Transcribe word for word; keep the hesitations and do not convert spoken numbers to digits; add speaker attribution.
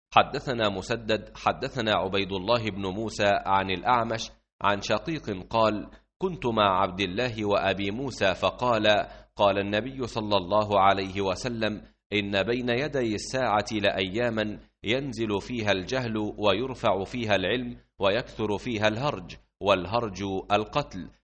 Speaker 1: حدثنا مسدد حدثنا عبيد الله بن موسى عن الأعمش عن شقيق قال: كنت مع عبد الله وأبي موسى فقال: قال النبي صلى الله عليه وسلم: إن بين يدي الساعة لأياما ينزل فيها الجهل ويرفع فيها العلم ويكثر فيها الهرج، والهرج القتل،